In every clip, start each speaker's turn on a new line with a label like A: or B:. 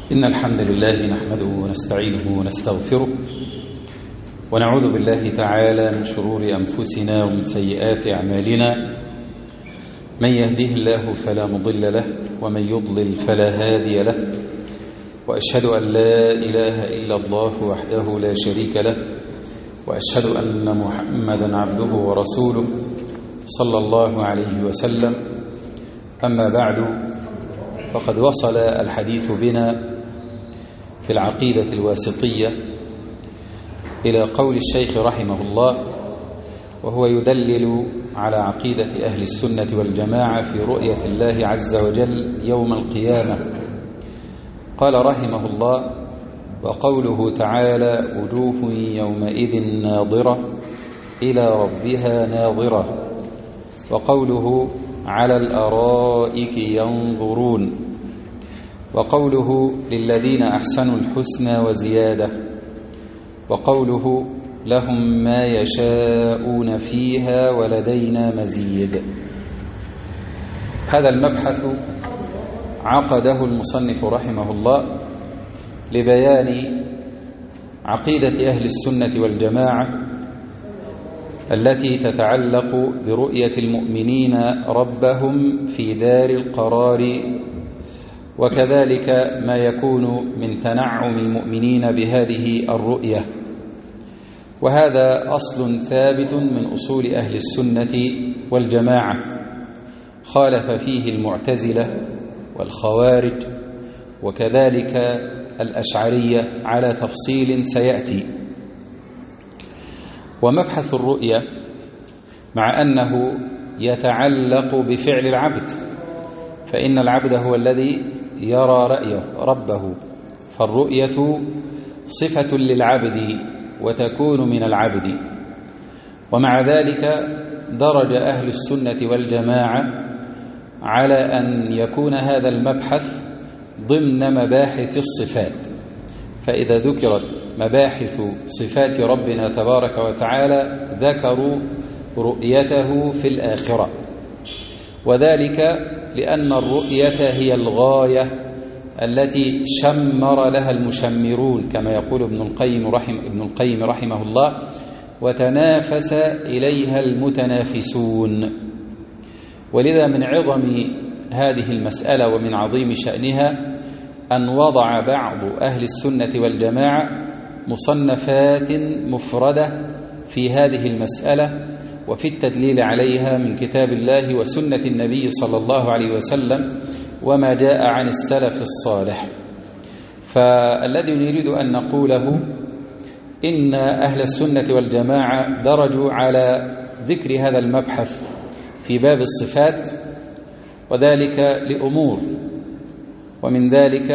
A: إن الحمد لله نحمده ونستعينه ونستغفره ونعوذ بالله تعالى من شرور أنفسنا ومن سيئات أعمالنا. من يهده الله فلا مضل له ومن يضلل فلا هادي له، وأشهد أن لا إله إلا الله وحده لا شريك له، وأشهد أن محمدا عبده ورسوله صلى الله عليه وسلم. أما بعد، فقد وصل الحديث بنا في العقيدة الواسطية إلى قول الشيخ رحمه الله، وهو يدلل على عقيدة أهل السنة والجماعة في رؤية الله عز وجل يوم القيامة. قال رحمه الله: وقوله تعالى: وجوه يومئذ ناظرة إلى ربها ناظرة. وقوله: على الأرائك ينظرون. وقوله: للذين أحسنوا الحسنى وزيادة. وقوله: لهم ما يشاءون فيها ولدينا مزيد. هذا المبحث عقده المصنف رحمه الله لبيان عقيدة أهل السنة والجماعة التي تتعلق برؤية المؤمنين ربهم في دار القرار، وكذلك ما يكون من تنعم المؤمنين بهذه الرؤية. وهذا أصل ثابت من أصول أهل السنة والجماعة، خالف فيه المعتزلة والخوارج وكذلك الأشعرية على تفصيل سيأتي. ومبحث الرؤية مع أنه يتعلق بفعل العبد، فإن العبد هو الذي يرى ربه، فالرؤية صفة للعبد وتكون من العبد. ومع ذلك درج أهل السنة والجماعة على أن يكون هذا المبحث ضمن مباحث الصفات، فإذا ذكرت مباحث صفات ربنا تبارك وتعالى ذكروا رؤيته في الآخرة، وذلك لأن الرؤية هي الغاية التي شمر لها المشمرون، كما يقول ابن القيم رحمه الله: وتنافس إليها المتنافسون. ولذا من عظم هذه المسألة ومن عظيم شأنها أن وضع بعض أهل السنة والجماعة مصنفات مفردة في هذه المسألة وفي التدليل عليها من كتاب الله وسنة النبي صلى الله عليه وسلم وما جاء عن السلف الصالح. فالذي نريد أن نقوله إن أهل السنة والجماعة درجوا على ذكر هذا المبحث في باب الصفات، وذلك لأمور، ومن ذلك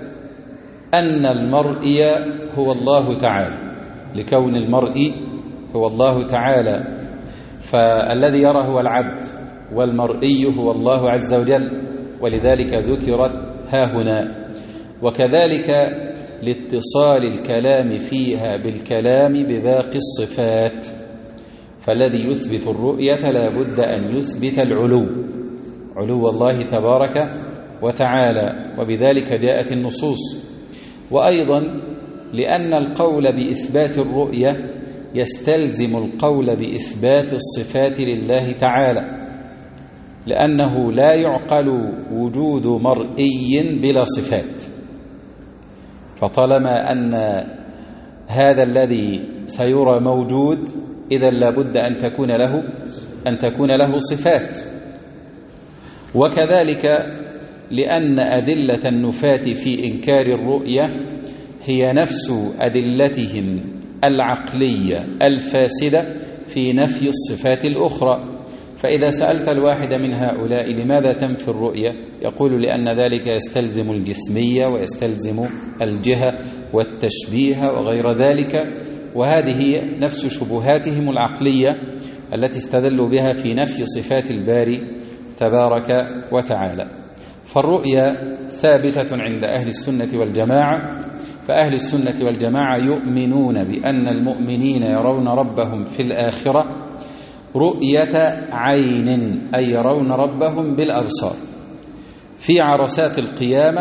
A: أن المرئي هو الله تعالى، لكون المرئي هو الله تعالى، فالذي يرى هو العبد، والمرئي هو الله عز وجل، ولذلك ذكرت هاهنا. وكذلك لاتصال الكلام فيها بالكلام بباقي الصفات، فالذي يثبت الرؤية لا بد أن يثبت علو الله تبارك وتعالى، وبذلك جاءت النصوص. وأيضا لأن القول بإثبات الرؤية يستلزم القول بإثبات الصفات لله تعالى، لأنه لا يعقل وجود مرئي بلا صفات، فطالما أن هذا الذي سيرى موجود إذا لابد أن تكون له صفات. وكذلك لأن أدلة النفاة في إنكار الرؤية هي نفس أدلتهم العقلية الفاسدة في نفي الصفات الأخرى. فإذا سألت الواحد من هؤلاء لماذا تنفي الرؤية، يقول: لأن ذلك يستلزم الجسمية ويستلزم الجهة والتشبيه وغير ذلك، وهذه نفس شبهاتهم العقلية التي استدلوا بها في نفي صفات الباري تبارك وتعالى. فالرؤية ثابتة عند أهل السنة والجماعة، فأهل السنة والجماعة يؤمنون بأن المؤمنين يرون ربهم في الآخرة رؤية عين، أي يرون ربهم بالأبصار. في عرسات القيامة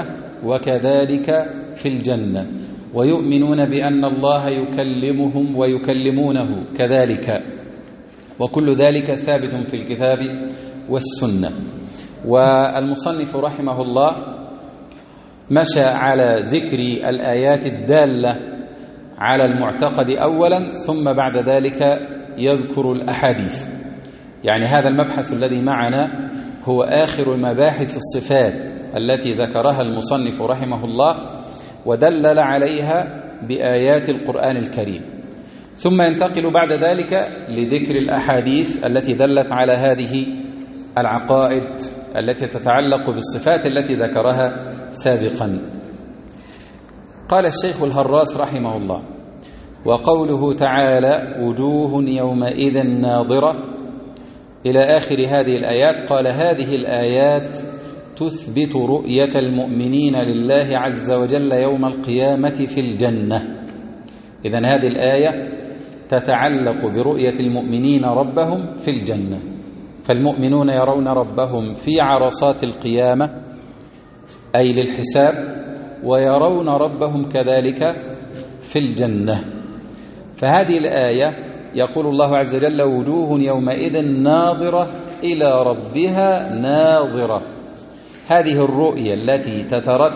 A: وكذلك في الجنة، ويؤمنون بأن الله يكلمهم ويكلمونه كذلك، وكل ذلك ثابت في الكتاب والسنة. والمصنف رحمه الله مشى على ذكر الآيات الدالة على المعتقد أولا، ثم بعد ذلك يذكر الأحاديث. يعني هذا المبحث الذي معنا هو آخر مباحث الصفات التي ذكرها المصنف رحمه الله ودلل عليها بآيات القرآن الكريم، ثم ينتقل بعد ذلك لذكر الأحاديث التي دلت على هذه العقائد التي تتعلق بالصفات التي ذكرها سابقا. قال الشيخ الهراس رحمه الله: وقوله تعالى وجوه يومئذ ناظرة إلى آخر هذه الآيات، قال هذه الآيات تثبت رؤية المؤمنين لله عز وجل يوم القيامة في الجنة. إذن هذه الآية تتعلق برؤية المؤمنين ربهم في الجنة، فالمؤمنون يرون ربهم في عرصات القيامة أي للحساب، ويرون ربهم كذلك في الجنة. فهذه الآية يقول الله عز وجل وجوه يومئذ ناظرة إلى ربها ناظرة. هذه الرؤية التي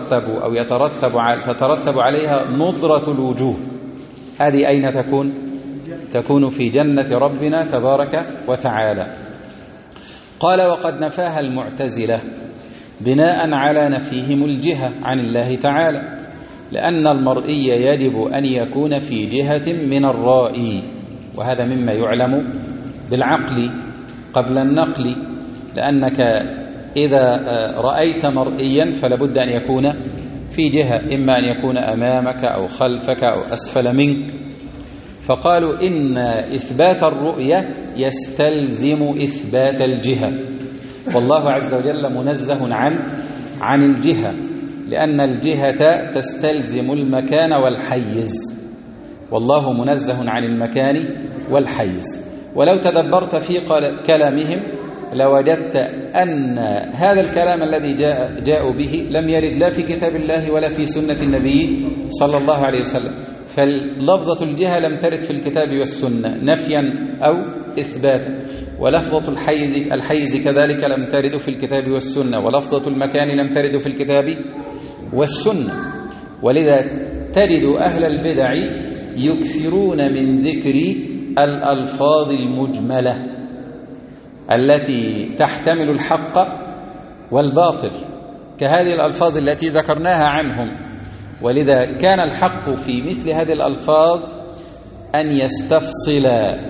A: تترتب عليها نضرة الوجوه، هذه أين تكون؟ تكون في جنة ربنا تبارك وتعالى. قال وقد نفاها المعتزلة بناء على نفيهم الجهة عن الله تعالى، لأن المرئي يجب أن يكون في جهة من الرائي، وهذا مما يعلم بالعقل قبل النقل، لأنك إذا رأيت مرئيا فلابد أن يكون في جهة، إما أن يكون أمامك أو خلفك أو أسفل منك. فقالوا إن إثبات الرؤية يستلزم إثبات الجهة، والله عز وجل منزه عن الجهة، لأن الجهة تستلزم المكان والحيز، والله منزه عن المكان والحيز. ولو تدبرت في كلامهم لوجدت أن هذا الكلام الذي جاءوا به لم يرد لا في كتاب الله ولا في سنة النبي صلى الله عليه وسلم. فلفظة الجهة لم ترد في الكتاب والسنة نفيا أو إثباتا، ولفظة الحيز كذلك لم ترد في الكتاب والسنة، ولفظة المكان لم ترد في الكتاب والسنة. ولذا تجد أهل البدع يكثرون من ذكر الألفاظ المجملة التي تحتمل الحق والباطل، كهذه الألفاظ التي ذكرناها عنهم. ولذا كان الحق في مثل هذه الألفاظ أن يستفصل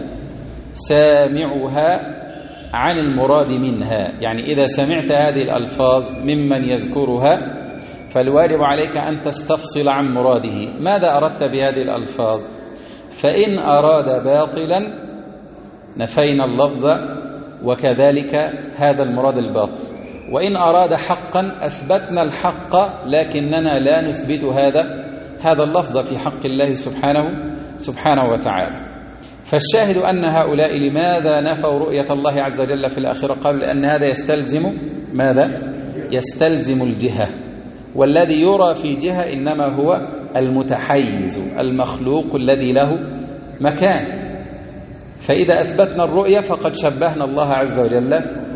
A: سامعها عن المراد منها. يعني إذا سمعت هذه الألفاظ ممن يذكرها فالواجب عليك أن تستفصل عن مراده، ماذا أردت بهذه الألفاظ؟ فإن أراد باطلا نفينا اللفظ وكذلك هذا المراد الباطل، وإن أراد حقا أثبتنا الحق لكننا لا نثبت هذا اللفظ في حق الله سبحانه وتعالى. فالشاهد أن هؤلاء لماذا نفوا رؤية الله عز وجل في الآخرة؟ قبل أن هذا يستلزم ماذا؟ يستلزم الجهة، والذي يرى في جهة إنما هو المتحيز المخلوق الذي له مكان. فإذا أثبتنا الرؤية فقد شبهنا الله عز وجل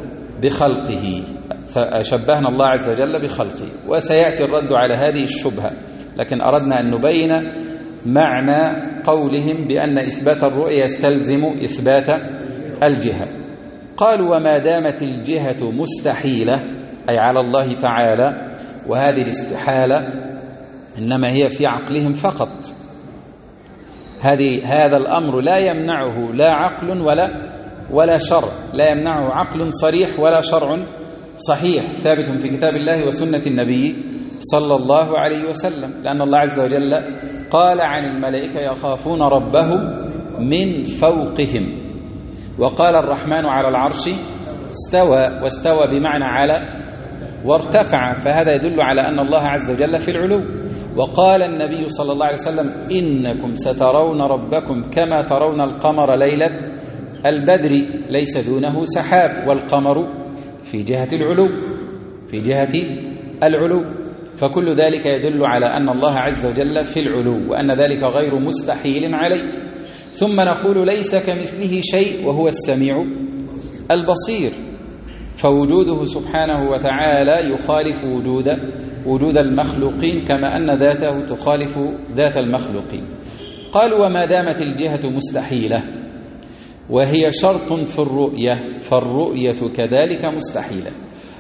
A: بخلقه، وسيأتي الرد على هذه الشبهة، لكن أردنا أن نبين معنى قولهم بأن إثبات الرؤية يستلزم إثبات الجهة. قالوا وما دامت الجهة مستحيلة أي على الله تعالى، وهذه الاستحالة إنما هي في عقلهم فقط، هذا الأمر لا يمنعه لا عقل ولا شرع، لا يمنعه عقل صريح ولا شرع صحيح ثابت في كتاب الله وسنة النبي صلى الله عليه وسلم، لأن الله عز وجل قال عن الملائكة يخافون ربهم من فوقهم، وقال الرحمن على العرش استوى، واستوى بمعنى على وارتفع، فهذا يدل على أن الله عز وجل في العلو. وقال النبي صلى الله عليه وسلم إنكم سترون ربكم كما ترون القمر ليلة البدر ليس دونه سحاب، والقمر في جهة العلو فكل ذلك يدل على أن الله عز وجل في العلو وأن ذلك غير مستحيل عليه. ثم نقول ليس كمثله شيء وهو السميع البصير، فوجوده سبحانه وتعالى يخالف وجود المخلوقين كما أن ذاته تخالف ذات المخلوقين. قالوا وما دامت الجهة مستحيلة وهي شرط في الرؤية فالرؤية كذلك مستحيلة.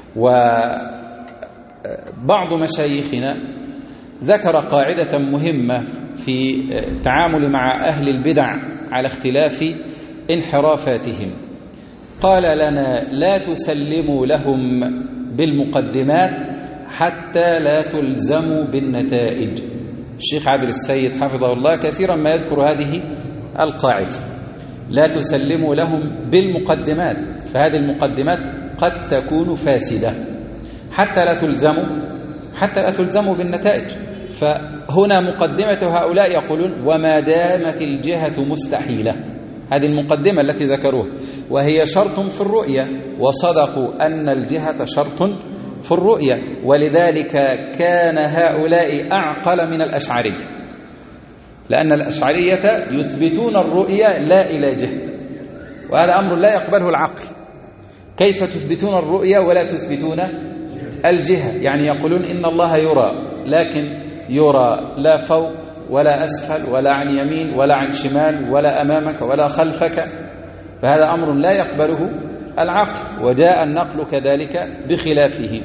A: وبعض مشايخنا ذكر قاعدة مهمة في التعامل مع أهل البدع على اختلاف انحرافاتهم. قال لنا لا تسلموا لهم بالمقدمات حتى لا تلزموا بالنتائج. الشيخ عادل السيد حفظه الله كثيرا ما يذكر هذه القاعدة، لا تسلموا لهم بالمقدمات، فهذه المقدمات قد تكون فاسدة حتى لا تلزموا بالنتائج. فهنا مقدمة هؤلاء يقولون وما دامت الجهة مستحيلة، هذه المقدمة التي ذكروها وهي شرط في الرؤية، وصدقوا أن الجهة شرط في الرؤية، ولذلك كان هؤلاء أعقل من الأشعرية، لأن الأشعرية يثبتون الرؤية لا إلى جهة، وهذا أمر لا يقبله العقل. كيف تثبتون الرؤية ولا تثبتون الجهة؟ يعني يقولون إن الله يرى، لكن يرى لا فوق ولا أسفل ولا عن يمين ولا عن شمال ولا أمامك ولا خلفك، فهذا أمر لا يقبله العقل، وجاء النقل كذلك بخلافه.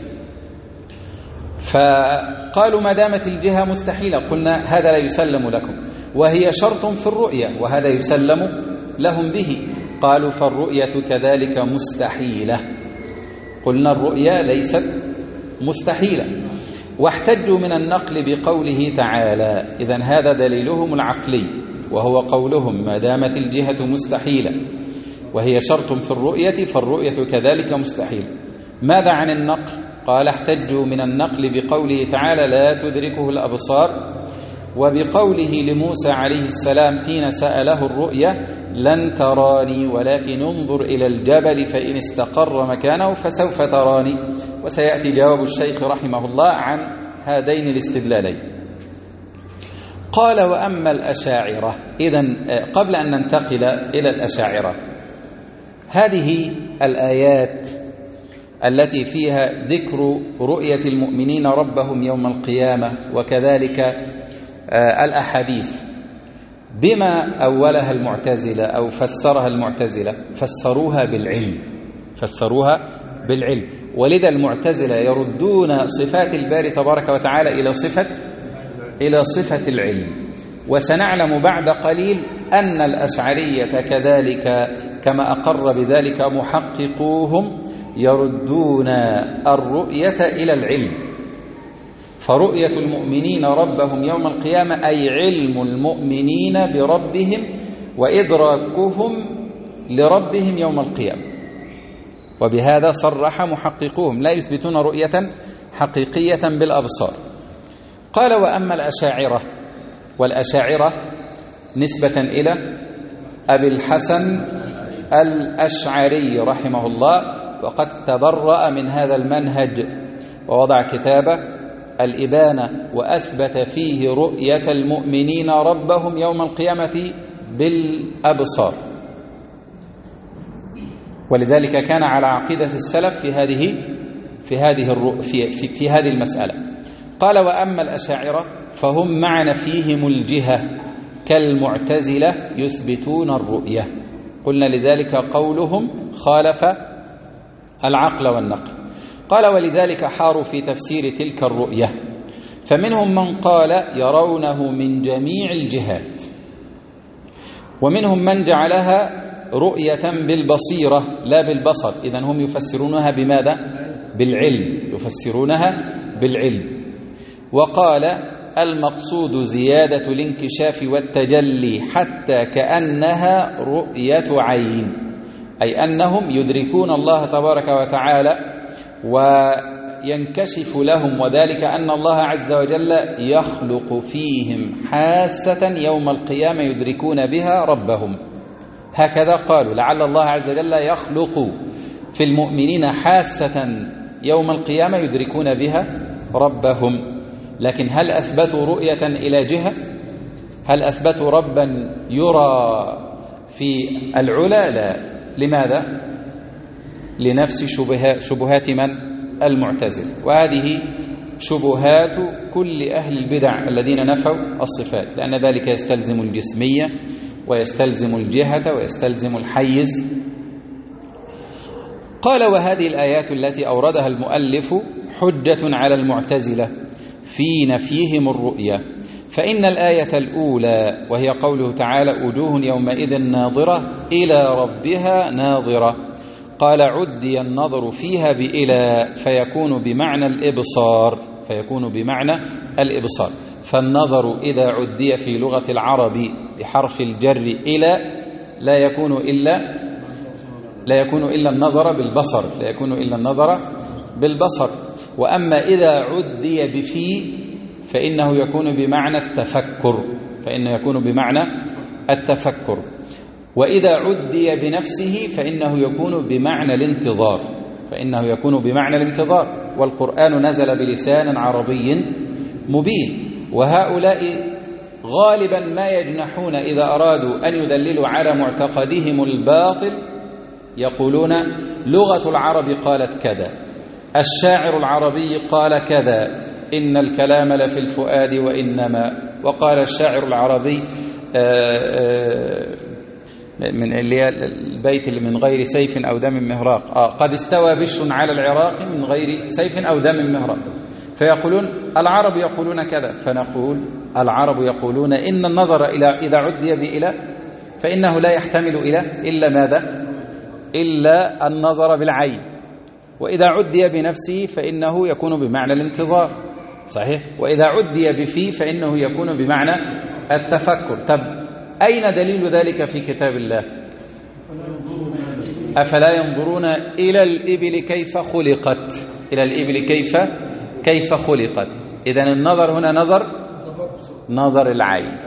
A: فقالوا ما دامت الجهة مستحيلة قلنا هذا لا يسلم لكم، وهي شرط في الرؤية وهذا يسلم لهم به. قالوا فالرؤية كذلك مستحيلة، قلنا الرؤية ليست مستحيلة، واحتجوا من النقل بقوله تعالى. إذن هذا دليلهم العقلي وهو قولهم ما دامت الجهة مستحيلة وهي شرط في الرؤية فالرؤية كذلك مستحيل. ماذا عن النقل؟ قال احتجوا من النقل بقوله تعالى لا تدركه الأبصار، وبقوله لموسى عليه السلام حين سأله الرؤيا لن تراني ولكن انظر إلى الجبل فإن استقر مكانه فسوف تراني. وسيأتي جواب الشيخ رحمه الله عن هذين الاستدلالين. قال وأما الأشاعرة. إذن قبل أن ننتقل إلى الأشاعرة، هذه الآيات التي فيها ذكر رؤية المؤمنين ربهم يوم القيامة وكذلك الأحاديث بما أولها المعتزلة أو فسرها المعتزلة، فسروها بالعلم. ولذا المعتزلة يردون صفات الباري تبارك وتعالى إلى صفة العلم. وسنعلم بعد قليل أن الأشعرية كذلك كما أقر بذلك محققوهم يردون الرؤية إلى العلم. فرؤية المؤمنين ربهم يوم القيامة أي علم المؤمنين بربهم وإدراكهم لربهم يوم القيامة. وبهذا صرح محققوهم لا يثبتون رؤية حقيقية بالأبصار. قال وأما الأشاعرة، والأشاعرة نسبة إلى أبي الحسن الأشعري رحمه الله، وقد تبرأ من هذا المنهج ووضع كتابه الإبانة وأثبت فيه رؤية المؤمنين ربهم يوم القيامة بالأبصار. ولذلك كان على عقيدة السلف في هذه المسألة. قال وأما الأشاعرة فهم مع نفيهم الجهة كالمعتزلة يثبتون الرؤية. قلنا لذلك قولهم خالف العقل والنقل. قال ولذلك حاروا في تفسير تلك الرؤية، فمنهم من قال يرونه من جميع الجهات، ومنهم من جعلها رؤية بالبصيرة لا بالبصر. إذن هم يفسرونها بماذا؟ بالعلم، يفسرونها بالعلم. وقال المقصود زيادة الانكشاف والتجلي حتى كأنها رؤية عين، أي أنهم يدركون الله تبارك وتعالى وينكشف لهم، وذلك أن الله عز وجل يخلق فيهم حاسة يوم القيامة يدركون بها ربهم. هكذا قالوا لعل الله عز وجل يخلق في المؤمنين حاسة يوم القيامة يدركون بها ربهم. لكن هل أثبتوا رؤية إلى جهة؟ هل أثبتوا ربا يرى في العلا؟ لا. لماذا؟ لنفس شبهات من؟ المعتزلة. وهذه شبهات كل أهل البدع الذين نفوا الصفات، لأن ذلك يستلزم الجسمية ويستلزم الجهة ويستلزم الحيز. قال: وهذه الآيات التي أوردها المؤلف حجة على المعتزلة في نفيهم الرؤية، فإن الآية الأولى وهي قوله تعالى: وجوه يومئذ ناظرة إلى ربها ناظرة، قال: عدي النظر فيها بإلى فيكون بمعنى الإبصار، فالنظر إذا عدي في لغة العرب بحرف الجر إلى لا يكون إلا النظر بالبصر، وأما إذا عدي بفي فإنه يكون بمعنى التفكر، وإذا عدي بنفسه فإنه يكون بمعنى الانتظار، والقرآن نزل بلسان عربي مبين. وهؤلاء غالبا ما يجنحون إذا أرادوا أن يدللوا على معتقدهم الباطل، يقولون: لغة العرب قالت كذا، الشاعر العربي قال كذا، إن الكلام لفي الفؤاد وإنما، وقال الشاعر العربي من البيت اللي من غير سيف أو دم مهراق، قد استوى بشر على العراق من غير سيف أو دم مهراق، فيقولون العرب يقولون كذا، فنقول العرب يقولون إن النظر إذا عدي بإلى فإنه لا يحتمل إلا ماذا؟ إلا النظر بالعين، وإذا عدي بنفسه فإنه يكون بمعنى الانتظار، صحيح؟ وإذا عدي بفيه فإنه يكون بمعنى التفكر. طب أين دليل ذلك في كتاب الله؟ أفلا ينظرون إلى الإبل كيف خلقت، كيف خلقت. إذن النظر هنا نظر العين.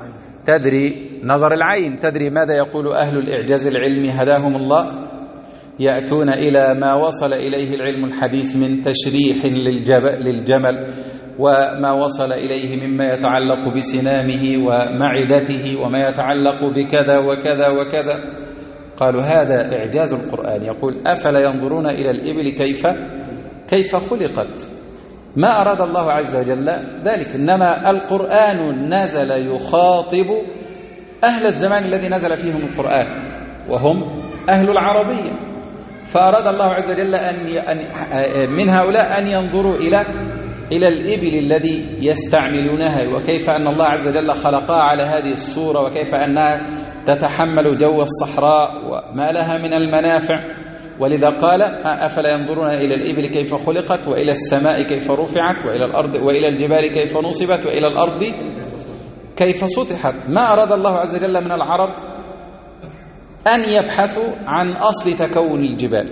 A: تدري ماذا يقول أهل الإعجاز العلمي هداهم الله؟ يأتون إلى ما وصل إليه العلم الحديث من تشريح للجمل، وما وصل إليه مما يتعلق بسنامه ومعدته وما يتعلق بكذا وكذا وكذا، قالوا هذا إعجاز القرآن، يقول: أفلا ينظرون إلى الإبل كيف خلقت. ما أراد الله عز وجل ذلك، إنما القرآن نزل يخاطب أهل الزمان الذي نزل فيهم القرآن، وهم أهل العربية، فأراد الله عز وجل من هؤلاء أن ينظروا إلى الإبل الذي يستعملونها، وكيف أن الله عز وجل خلقها على هذه الصورة، وكيف أنها تتحمل جو الصحراء وما لها من المنافع. ولذا قال: أفلا ينظرون إلى الإبل كيف خلقت، وإلى السماء كيف رفعت، وإلى الأرض وإلى الجبال كيف نصبت، وإلى الأرض كيف سطحت. ما أراد الله عز وجل من العرب أن يبحثوا عن أصل تكون الجبال،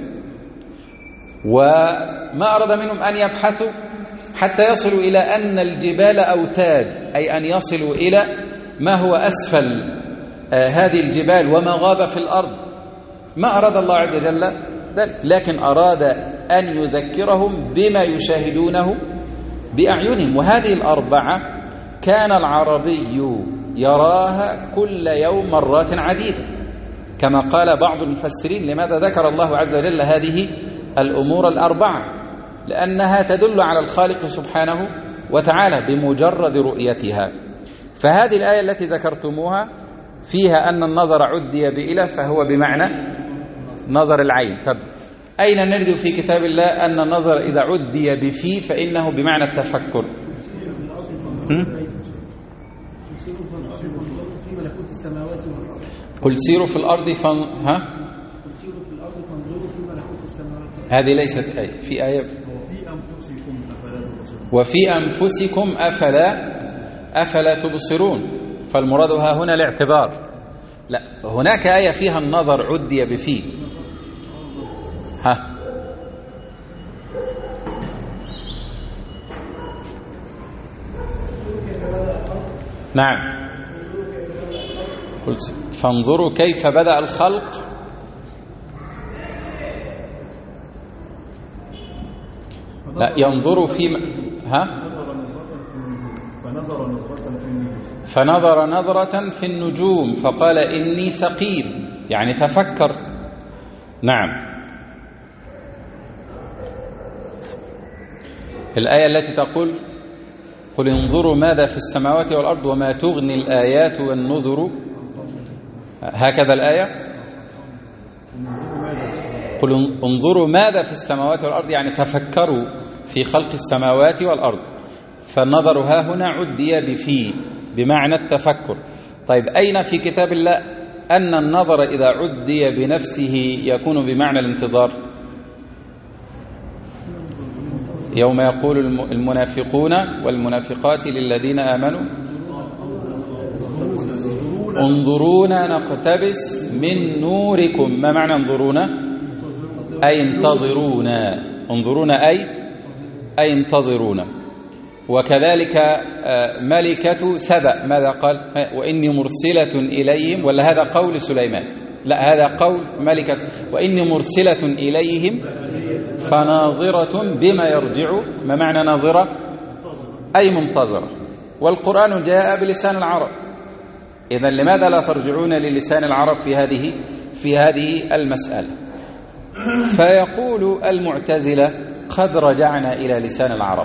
A: وما أراد منهم أن يبحثوا حتى يصلوا إلى أن الجبال أوتاد، أي أن يصلوا إلى ما هو أسفل هذه الجبال وما غاب في الأرض. ما أراد الله عز وجل ذلك، لكن أراد أن يذكرهم بما يشاهدونه بأعينهم. وهذه الأربعة كان العربي يراها كل يوم مرات عديدة، كما قال بعض المفسرين: لماذا ذكر الله عز وجل هذه الأمور الأربعة؟ لأنها تدل على الخالق سبحانه وتعالى بمجرد رؤيتها. فهذه الآية التي ذكرتموها فيها أن النظر عدي بإله، فهو بمعنى نظر العين. طب أين نجد في كتاب الله أن النظر إذا عدي بفي فإنه بمعنى التفكر؟ قل سيروا في الأرض هذه ليست آية، في آية وفي أنفسكم أفلا تبصرون، فالمراد ها هنا الاعتبار. لا، هناك آية فيها النظر عدي بفي. نعم، فانظروا كيف بدأ الخلق. لا، ينظروا في فنظر نظرة في النجوم فقال إني سقيم، يعني تفكر. نعم. الآية التي تقول قل انظروا ماذا في السماوات والأرض وما تغني الآيات والنذر، هكذا الآية. قل انظروا ماذا في السماوات والأرض، يعني تفكروا في خلق السماوات والأرض. فالنظر ها هنا عدي بفي بمعنى التفكر. طيب أين في كتاب الله أن النظر إذا عدي بنفسه يكون بمعنى الانتظار؟ يوم يقول المنافقون والمنافقات للذين آمنوا انظرونا نقتبس من نوركم. ما معنى انظرونا؟ أي انتظرونا. انظرونا أي انتظرونا. وكذلك ملكة سبأ ماذا قال؟ وإني مرسلة إليهم، ولا هذا قول سليمان؟ لا، هذا قول ملكة. وإني مرسلة إليهم فناظرة بما يرجع. ما معنى ناظرة؟ أي منتظرة. والقرآن جاء بلسان العرب، إذن لماذا لا ترجعون للسان العرب في هذه المسألة؟ فيقول المعتزلة قد رجعنا إلى لسان العرب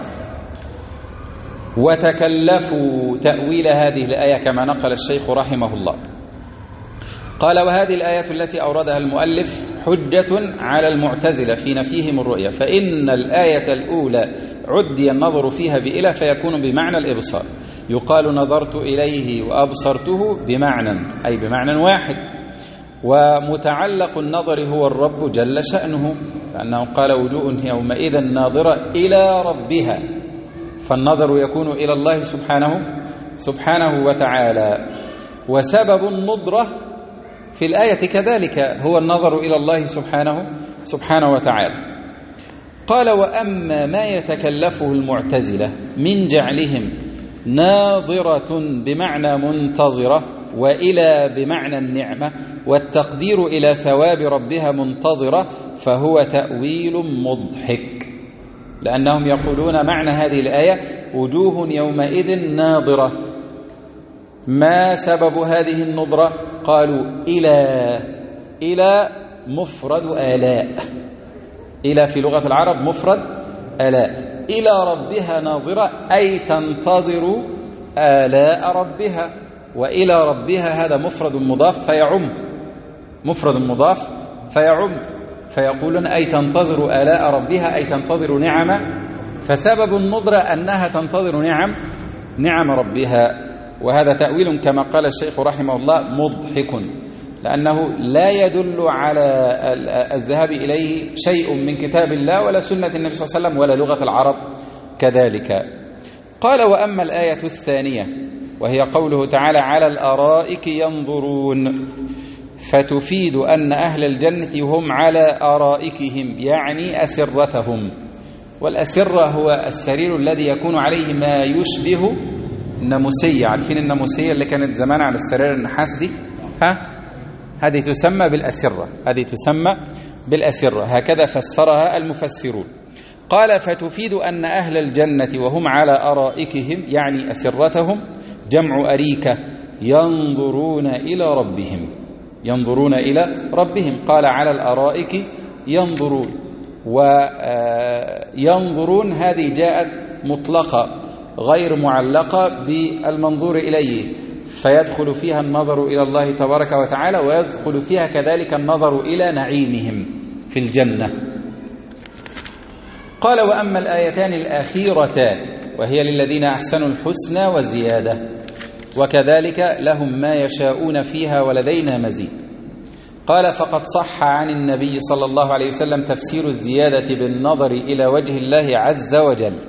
A: وتكلفوا تأويل هذه الآية كما نقل الشيخ رحمه الله. قال وهذه الآية التي أوردها المؤلف حجة على المعتزلة في نفيهم الرؤية، فإن الآية الأولى عدي النظر فيها بإله فيكون بمعنى الإبصار. يقال نظرت إليه وأبصرته بمعنى، أي بمعنى واحد. ومتعلق النظر هو الرب جل شأنه، لأنه قال وجوه يومئذ ناظرة إلى ربها، فالنظر يكون إلى الله سبحانه وتعالى. وسبب النظرة في الآية كذلك هو النظر إلى الله سبحانه وتعالى. قال وأما ما يتكلفه المعتزلة من جعلهم ناظرة بمعنى منتظرة وإلى بمعنى النعمة والتقدير إلى ثواب ربها منتظرة، فهو تأويل مضحك، لأنهم يقولون معنى هذه الآية وجوه يومئذ ناظرة. ما سبب هذه النظرة؟ قالوا إلى مفرد آلاء. إلى في لغة العرب مفرد آلاء. إلى ربها ناظرة أي تنتظر آلاء ربها، وإلى ربها هذا مفرد مضاف فيعم، مفرد مضاف فيعم، فيقولون أي تنتظر آلاء ربها أي تنتظر نعمة، فسبب النظرة أنها تنتظر نعم ربها. وهذا تأويل كما قال الشيخ رحمه الله مضحك، لأنه لا يدل على الذهاب إليه شيء من كتاب الله ولا سنة النبي صلى الله عليه وسلم ولا لغة العرب كذلك. قال وأما الآية الثانية وهي قوله تعالى على الأرائك ينظرون، فتفيد أن أهل الجنة هم على أرائكهم، يعني أسرتهم. والأسرة هو السرير الذي يكون عليه ما يشبه الناموسية. عارفين الناموسية اللي كانت زمان على السرير النحاس دي؟ هذه تسمى بالأسرة، هذه تسمى بالأسرة، هكذا فسرها المفسرون. قال فتفيد أن أهل الجنة وهم على أرائكهم يعني أسرتهم جمع أريكة ينظرون إلى ربهم، ينظرون إلى ربهم. قال على الأرائك ينظرون، وينظرون هذه جاءت مطلقة غير معلقة بالمنظور إليه، فيدخل فيها النظر إلى الله تبارك وتعالى، ويدخل فيها كذلك النظر إلى نعيمهم في الجنة. قال وأما الآيتان الأخيرتان وهي للذين أحسنوا الحسنى وزيادة، وكذلك لهم ما يشاءون فيها ولدينا مزيد. قال فقد صح عن النبي صلى الله عليه وسلم تفسير الزيادة بالنظر إلى وجه الله عز وجل،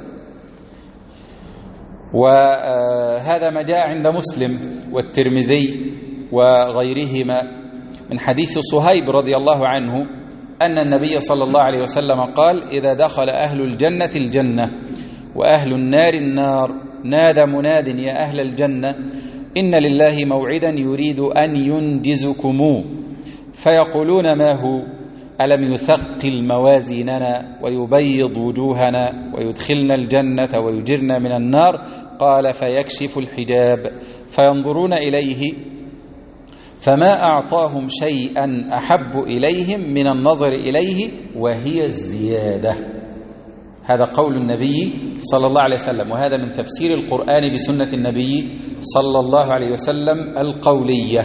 A: وهذا ما جاء عند مسلم والترمذي وغيرهما من حديث صهيب رضي الله عنه أن النبي صلى الله عليه وسلم قال إذا دخل أهل الجنة الجنة وأهل النار النار نادى مناد يا أهل الجنة إن لله موعدا يريد أن ينجزكموه، فيقولون ما هو؟ ألم يثقل موازيننا ويبيض وجوهنا ويدخلنا الجنة ويجرنا من النار؟ قال فيكشف الحجاب فينظرون إليه فما أعطاهم شيئا أحب إليهم من النظر إليه وهي الزيادة. هذا قول النبي صلى الله عليه وسلم، وهذا من تفسير القرآن بسنة النبي صلى الله عليه وسلم القولية.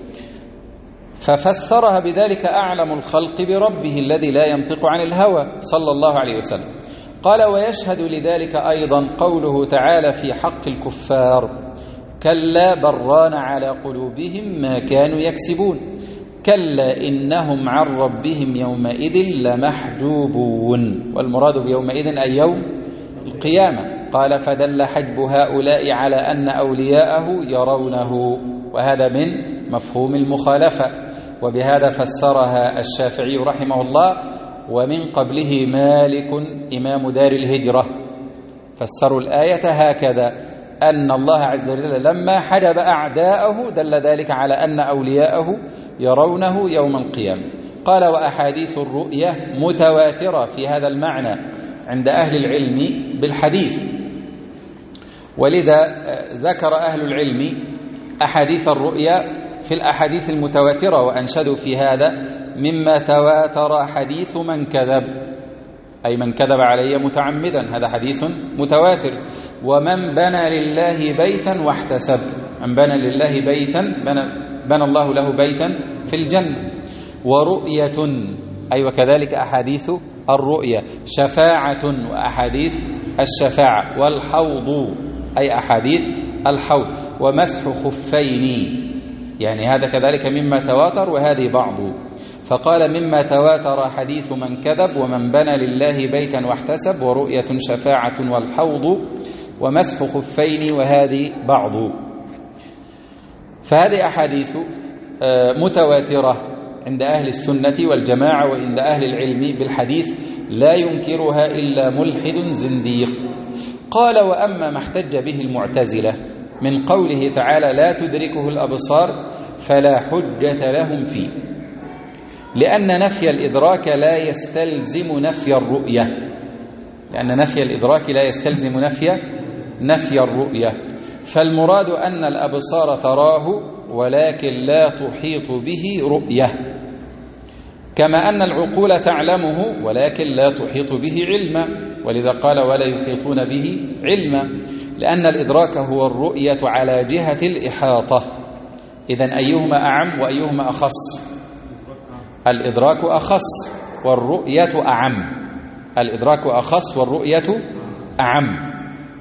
A: ففسرها بذلك أعلم الخلق بربه الذي لا ينطق عن الهوى صلى الله عليه وسلم. قال ويشهد لذلك أيضا قوله تعالى في حق الكفار كلا بران على قلوبهم ما كانوا يكسبون كلا إنهم عن ربهم يومئذ لمحجوبون، والمراد بيومئذ أي يوم القيامة. قال فدل حجب هؤلاء على أن أولياءه يرونه، وهذا من مفهوم المخالفة، وبهذا فسرها الشافعي رحمه الله، ومن قبله مالك إمام دار الهجرة، فسروا الآية هكذا أن الله عز وجل لما حجب أعداءه دل ذلك على أن أولياءه يرونه يوم القيامة. قال وأحاديث الرؤية متواترة في هذا المعنى عند أهل العلم بالحديث، ولذا ذكر أهل العلم أحاديث الرؤيا في الأحاديث المتواترة وأنشدوا في هذا مما تواتر حديث من كذب، أي من كذب علي متعمدا، هذا حديث متواتر. ومن بنى لله بيتا واحتسب، من بنى لله بيتا بنى الله له بيتا في الجنة. ورؤية أي وكذلك أحاديث الرؤية، شفاعة وأحاديث الشفاعة، والحوض أي أحاديث الحوض، ومسح خفين، يعني هذا كذلك مما تواتر وهذه بعض. فقال مما تواتر حديث من كذب ومن بنى لله بيتا واحتسب ورؤية شفاعة والحوض ومسح خفين وهذه بعض. فهذه أحاديث متواترة عند أهل السنة والجماعة وعند أهل العلم بالحديث لا ينكرها إلا ملحد زنديق. قال وأما ما احتج به المعتزلة من قوله تعالى لا تدركه الأبصار فلا حجة لهم فيه، لأن نفي الإدراك لا يستلزم نفي الرؤية، لأن نفي الإدراك لا يستلزم نفي الرؤية. فالمراد أن الأبصار تراه ولكن لا تحيط به رؤية، كما أن العقول تعلمه ولكن لا تحيط به علما، ولذا قال ولا يحيطون به علما، لأن الإدراك هو الرؤية على جهة الإحاطة. إذن أيهما أعم وأيهما أخص؟ الإدراك أخص والرؤية أعم، الإدراك أخص والرؤية أعم.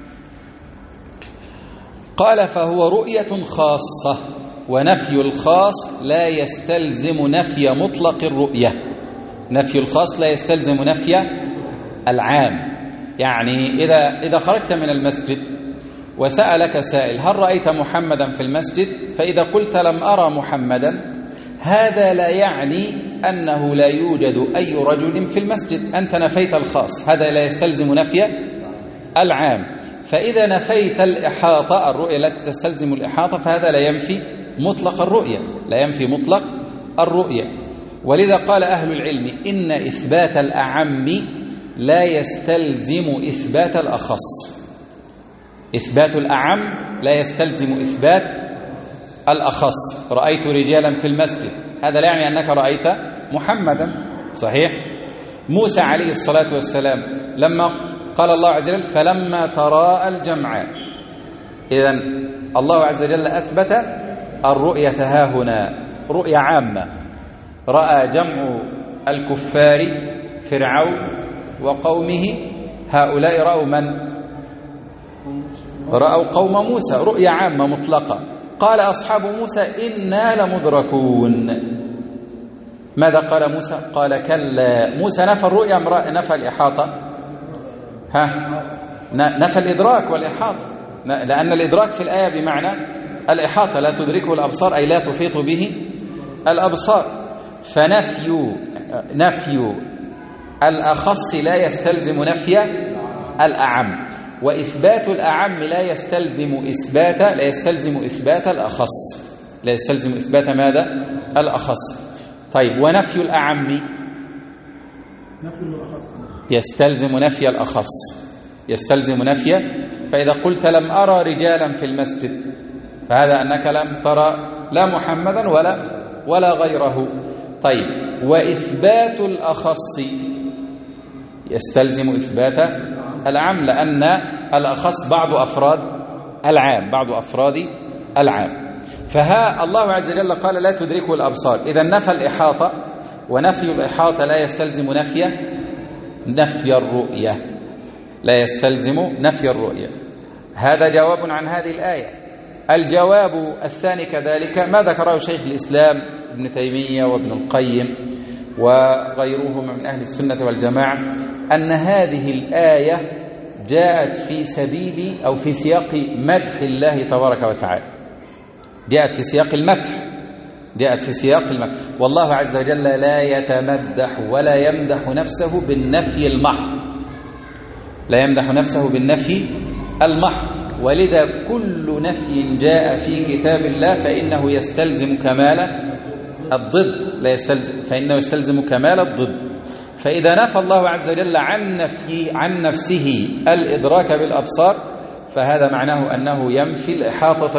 A: قال فهو رؤية خاصة، ونفي الخاص لا يستلزم نفي مطلق الرؤية، نفي الخاص لا يستلزم نفي العام. يعني إذا خرجت من المسجد وسألك سائل هل رأيت محمدا في المسجد، فإذا قلت لم أرى محمدا، هذا لا يعني أنه لا يوجد أي رجل في المسجد، أنت نفيت الخاص، هذا لا يستلزم نفي العام. فإذا نفيت الإحاطة، الرؤية التي تستلزم الإحاطة، فهذا لا ينفي مطلق الرؤية، لا ينفي مطلق الرؤية. ولذا قال أهل العلم إن إثبات الأعم لا يستلزم إثبات الأخص، إثبات الأعم لا يستلزم إثبات الأخص. رأيت رجالا في المسجد، هذا لا يعني أنك رأيت محمدا، صحيح؟ موسى عليه الصلاة والسلام لما قال الله عز وجل فلما تراءى الجمعان، إذن الله عز وجل أثبت الرؤية هاهنا رؤية عامة، رأى جمع الكفار فرعون وقومه، هؤلاء رأوا من؟ رأوا قوم موسى، رؤية عامة مطلقة. قال أصحاب موسى إنا لمدركون، ماذا قال موسى؟ قال كلا. موسى نفى الرؤية نفى الإحاطة؟ نفى الإدراك والإحاطة، لأن الإدراك في الآية بمعنى الإحاطة، لا تدركه الأبصار أي لا تحيط به الأبصار. فنفي الأخص لا يستلزم نفي الأعم، وإثبات الأعم لا يستلزم إثبات الأخص، لا يستلزم إثبات ماذا؟ الأخص. طيب ونفي الأعم يستلزم نفي الأخص، يستلزم نفي فإذا قلت لم أرى رجالا في المسجد فهذا أنك لم ترى لا محمدا ولا غيره. طيب، وإثبات الأخص يستلزم إثبات العام، لأن الأخص بعض أفراد العام، بعض أفراد العام. فها الله عز وجل قال لا تدركه الأبصار، إذا نفى الإحاطة، ونفي الإحاطة لا يستلزم نفي الرؤية، لا يستلزم نفي الرؤية. هذا جواب عن هذه الآية. الجواب الثاني كذلك ما ذكره شيخ الإسلام ابن تيمية وابن القيم وغيرهم من أهل السنة والجماعة، أن هذه الآية جاءت في سبيل أو في سياق مدح الله تبارك وتعالى، جاءت في سياق المدح، والله عز وجل لا يتمدح ولا يمدح نفسه بالنفي المحض، لا يمدح نفسه بالنفي المحض، ولذا كل نفي جاء في كتاب الله فإنه يستلزم كمال الضد، فإنه يستلزم كمال الضد. فإذا نفى الله عز وجل عن نفسه الإدراك بالأبصار فهذا معناه أنه ينفي الإحاطة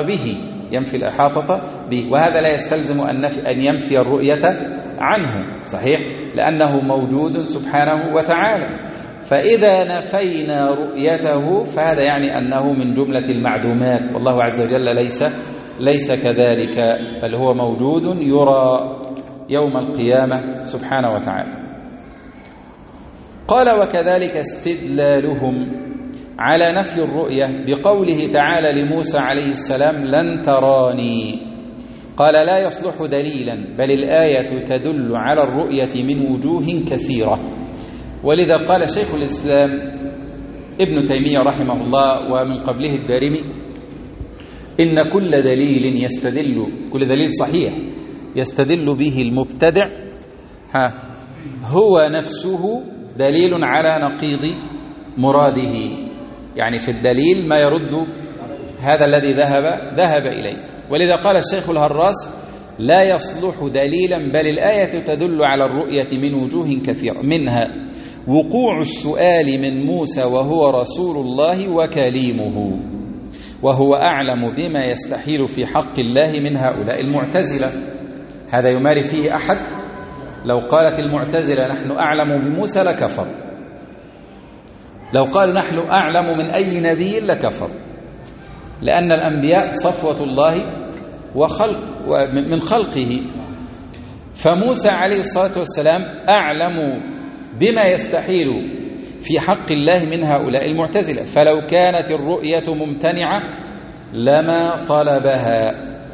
A: به، وهذا لا يستلزم أن ينفي الرؤية عنه، صحيح، لأنه موجود سبحانه وتعالى. فإذا نفينا رؤيته فهذا يعني أنه من جملة المعدومات، والله عز وجل ليس كذلك، بل هو موجود يرى يوم القيامة سبحانه وتعالى. قال وكذلك استدلالهم على نفي الرؤية بقوله تعالى لموسى عليه السلام لن تراني، قال لا يصلح دليلا، بل الآية تدل على الرؤية من وجوه كثيرة. ولذا قال شيخ الإسلام ابن تيمية رحمه الله ومن قبله الدارمي إن كل دليل صحيح يستدل به المبتدع هو نفسه دليل على نقيض مراده، يعني في الدليل ما يرد هذا الذي ذهب إليه. ولذا قال الشيخ الهراس لا يصلح دليلا، بل الآية تدل على الرؤية من وجوه كثيرة، منها وقوع السؤال من موسى وهو رسول الله وكليمه، وهو أعلم بما يستحيل في حق الله من هؤلاء المعتزلة. هذا يماري فيه أحد؟ لو قالت المعتزلة نحن أعلم بموسى لكفر، لو قال نحن أعلم من أي نبي لكفر، لأن الأنبياء صفوة الله من خلقه. فموسى عليه الصلاة والسلام أعلم بما يستحيل في حق الله من هؤلاء المعتزلة، فلو كانت الرؤية ممتنعة لما طلبها.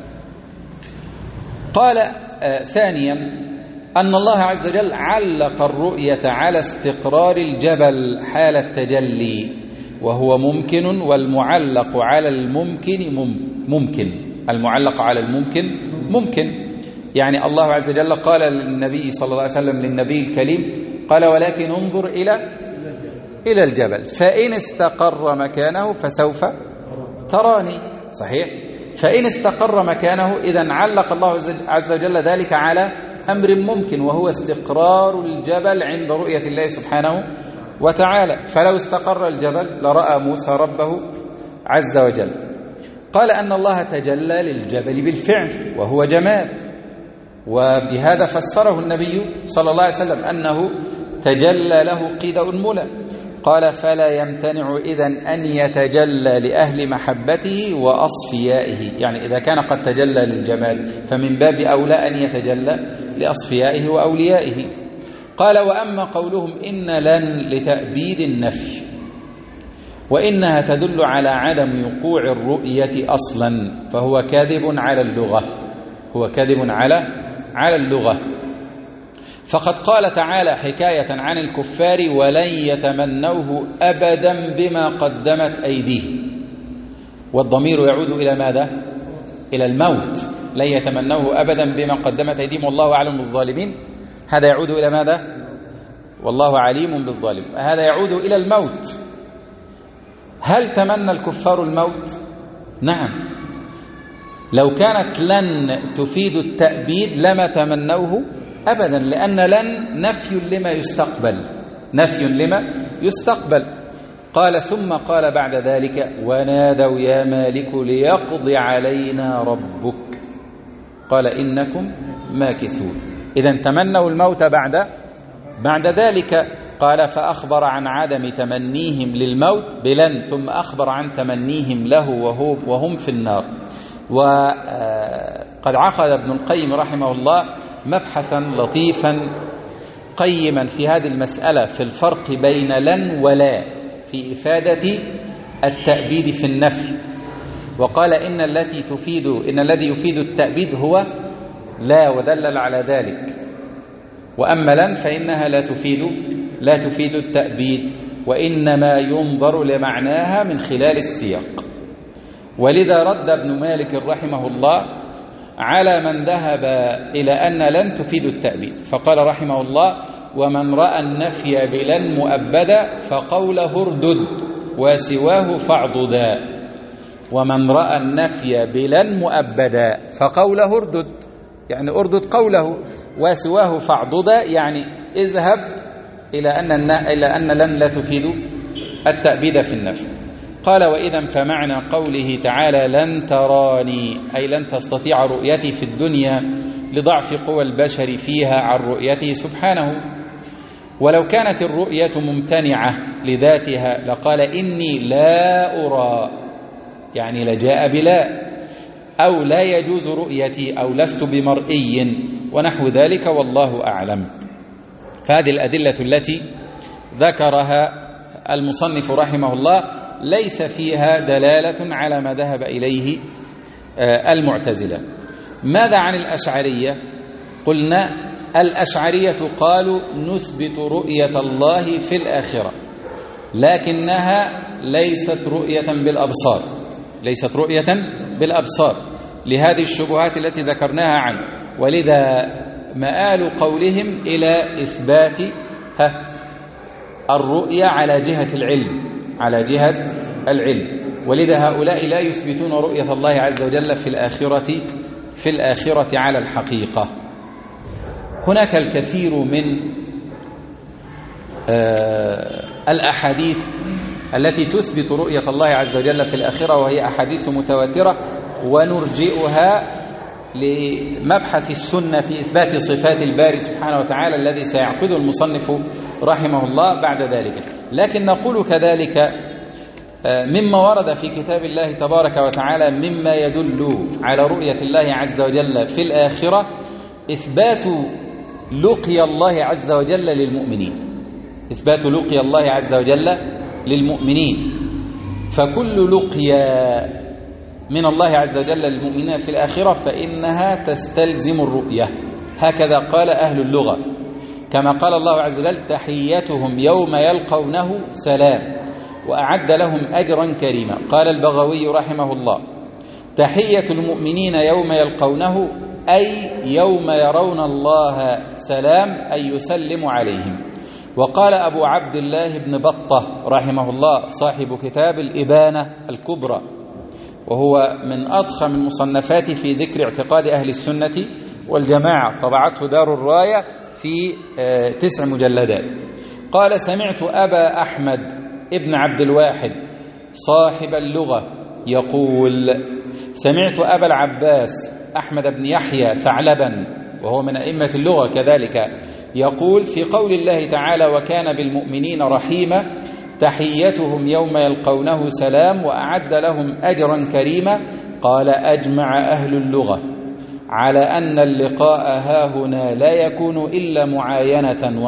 A: قال ثانيا أن الله عز وجل علق الرؤية على استقرار الجبل حال التجلي، وهو ممكن، والمعلق على الممكن ممكن، المعلق على الممكن ممكن. يعني الله عز وجل قال للنبي صلى الله عليه وسلم للنبي الكريم قال ولكن انظر إلى الجبل فإن استقر مكانه فسوف تراني، صحيح، فإن استقر مكانه، إذن علق الله عز وجل ذلك على أمر ممكن وهو استقرار الجبل عند رؤية الله سبحانه وتعالى. فلو استقر الجبل لرأى موسى ربه عز وجل. قال أن الله تجلى للجبل بالفعل وهو جماد، وبهذا فسره النبي صلى الله عليه وسلم أنه تجلى له قدر ملا. قال فلا يمتنع إذن أن يتجلى لأهل محبته وأصفيائه، يعني إذا كان قد تجلى للجمال فمن باب أولى أن يتجلى لأصفيائه وأوليائه. قال وأما قولهم إن لن لتأبيد النفي، وإنها تدل على عدم وقوع الرؤية أصلا، فهو كاذب على اللغة، هو كاذب على اللغة. فقد قال تعالى حكاية عن الكفار ولن يتمنوه أبدا بما قدمت أيديهم، والضمير يعود إلى ماذا؟ إلى الموت. لن يتمنوه أبدا بما قدمت أيديهم والله أعلم بالظالمين، هذا يعود إلى ماذا؟ والله عليم بالظالم، هذا يعود إلى الموت. هل تمنى الكفار الموت؟ نعم، لو كانت لن تفيد التأبيد لما تمنوه أبدا، لأن لن نفي لما يستقبل، نفي لما يستقبل. قال ثم قال بعد ذلك ونادوا يا مالك ليقضي علينا ربك قال إنكم ماكثون. إذن تمنوا الموت بعد ذلك. قال فأخبر عن عدم تمنيهم للموت بلن، ثم أخبر عن تمنيهم له وهم في النار. وقد عقد ابن القيم رحمه الله مبحثا لطيفا قيما في هذه المسألة في الفرق بين لن ولا في إفادة التأبيد في النفي، وقال إن الذي يفيد التأبيد هو لا، ودلل على ذلك. وأما لن فإنها لا تفيد التأبيد، وإنما ينظر لمعناها من خلال السياق. ولذا رد ابن مالك رحمه الله على من ذهب إلى أن لن تفيد التأبيد، فقال رحمه الله ومن رأى النفي بلن مؤبدا فقوله اردد وسواه فاعضدا. ومن رأى النفي بلن مؤبدا فقوله اردد، يعني اردد قوله، وسواه فاعضدا يعني اذهب إلى أن لن لا تفيد التأبيد في النفي. قال وإذا فمعنى قوله تعالى لن تراني أي لن تستطيع رؤيتي في الدنيا لضعف قوى البشر فيها عن رؤيته سبحانه. ولو كانت الرؤية ممتنعة لذاتها لقال إني لا أرى، يعني لجاء بلا، أو لا يجوز رؤيتي أو لست بمرئي ونحو ذلك والله أعلم. فهذه الأدلة التي ذكرها المصنف رحمه الله ليس فيها دلالة على ما ذهب إليه المعتزلة. ماذا عن الأشعرية؟ قلنا الأشعرية قالوا نثبت رؤية الله في الآخرة، لكنها ليست رؤية بالأبصار لهذه الشبهات التي ذكرناها عنه. ولذا مآل قولهم إلى إثبات الرؤية على جهة العلم. ولذا هؤلاء لا يثبتون رؤية الله عز وجل في الآخرة على الحقيقة. هناك الكثير من الأحاديث التي تثبت رؤية الله عز وجل في الآخرة، وهي أحاديث متواترة، ونرجئها لمبحث السنة في إثبات صفات الباري سبحانه وتعالى الذي سيعقده المصنف رحمه الله بعد ذلك. لكن نقول كذلك مما ورد في كتاب الله تبارك وتعالى مما يدل على رؤية الله عز وجل في الآخرة إثبات لقي الله عز وجل للمؤمنين. فكل لقيا من الله عز وجل للمؤمنين في الآخرة فإنها تستلزم الرؤية. هكذا قال أهل اللغة، كما قال الله عز وجل تحيتهم يوم يلقونه سلام وأعد لهم أجرا كريما. قال البغوي رحمه الله تحية المؤمنين يوم يلقونه أي يوم يرون الله سلام أي يسلم عليهم. وقال أبو عبد الله بن بطة رحمه الله صاحب كتاب الإبانة الكبرى، وهو من أضخم المصنفات في ذكر اعتقاد أهل السنة والجماعة، طبعته دار الراية في 9 مجلدات. قال سمعت أبا أحمد ابن عبد الواحد صاحب اللغة يقول سمعت أبا العباس أحمد بن يحيى ثعلبا وهو من أئمة اللغة كذلك يقول في قول الله تعالى وكان بالمؤمنين رحيما تحيتهم يوم يلقونه سلام وأعد لهم أجرا كريما. قال أجمع أهل اللغة على أن اللقاء هاهنا لا يكون إلا معاينة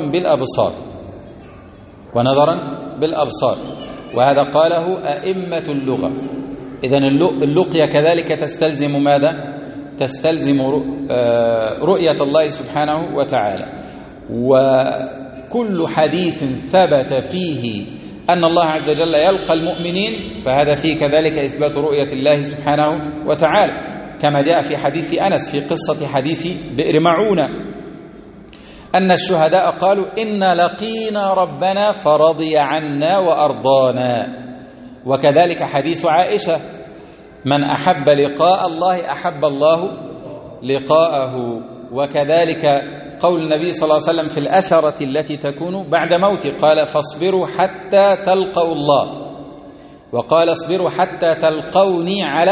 A: ونظرا بالأبصار، وهذا قاله أئمة اللغة. إذن اللقية كذلك تستلزم ماذا؟ تستلزم رؤية الله سبحانه وتعالى. وكل حديث ثبت فيه أن الله عز وجل يلقى المؤمنين فهذا فيه كذلك إثبات رؤية الله سبحانه وتعالى، كما جاء في حديث أنس في قصة حديث بئر معونة أن الشهداء قالوا إنا لقينا ربنا فرضي عنا وأرضانا. وكذلك حديث عائشة من أحب لقاء الله أحب الله لقاءه. وكذلك قول النبي صلى الله عليه وسلم في الأثرة التي تكون بعد موته، قال فاصبروا حتى تلقوا الله، وقال اصبروا حتى تلقوني على،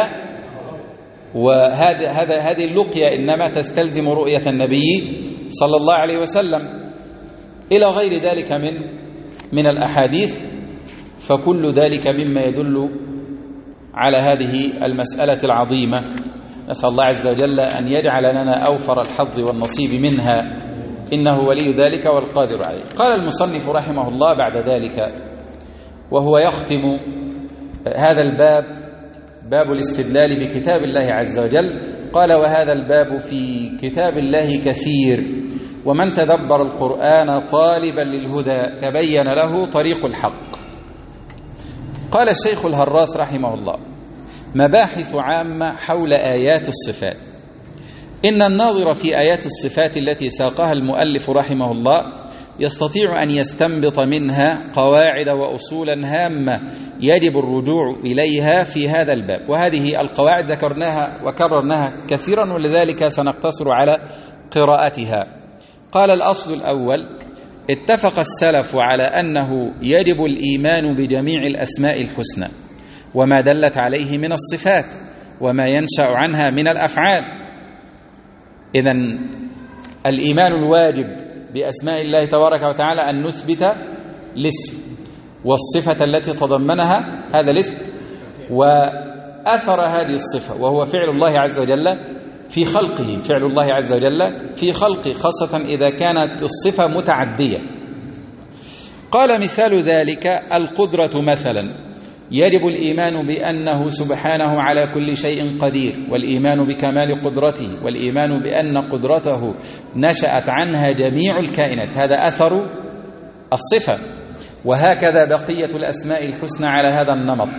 A: هذه اللقية إنما تستلزم رؤية النبي صلى الله عليه وسلم، إلى غير ذلك من الأحاديث. فكل ذلك مما يدل على هذه المسألة العظيمة. نسأل الله عز وجل أن يجعل لنا أوفر الحظ والنصيب منها، إنه ولي ذلك والقادر عليه. قال المصنف رحمه الله بعد ذلك وهو يختم هذا الباب، باب الاستدلال بكتاب الله عز وجل، قال وهذا الباب في كتاب الله كثير، ومن تدبر القرآن طالبا للهدى تبين له طريق الحق. قال الشيخ الهراس رحمه الله: مباحث عامة حول آيات الصفات. إن الناظر في آيات الصفات التي ساقها المؤلف رحمه الله يستطيع أن يستنبط منها قواعد وأصولا هامة يجب الرجوع إليها في هذا الباب، وهذه القواعد ذكرناها وكررناها كثيرا، ولذلك سنقتصر على قراءتها. قال: الأصل الأول: اتفق السلف على أنه يجب الإيمان بجميع الأسماء الحسنى وما دلت عليه من الصفات وما ينشأ عنها من الأفعال. إذن الإيمان الواجب بأسماء الله تبارك وتعالى أن نثبت الاسم والصفة التي تضمنها هذا الاسم وأثر هذه الصفة، وهو فعل الله عز وجل في خلقه، فعل الله عز وجل في خلقه، خاصة إذا كانت الصفة متعدية. قال: مثال ذلك القدرة مثلا، يجب الإيمان بأنه سبحانه على كل شيء قدير، والإيمان بكمال قدرته، والإيمان بأن قدرته نشأت عنها جميع الكائنات، هذا أثر الصفة. وهكذا بقية الأسماء الحسنى على هذا النمط.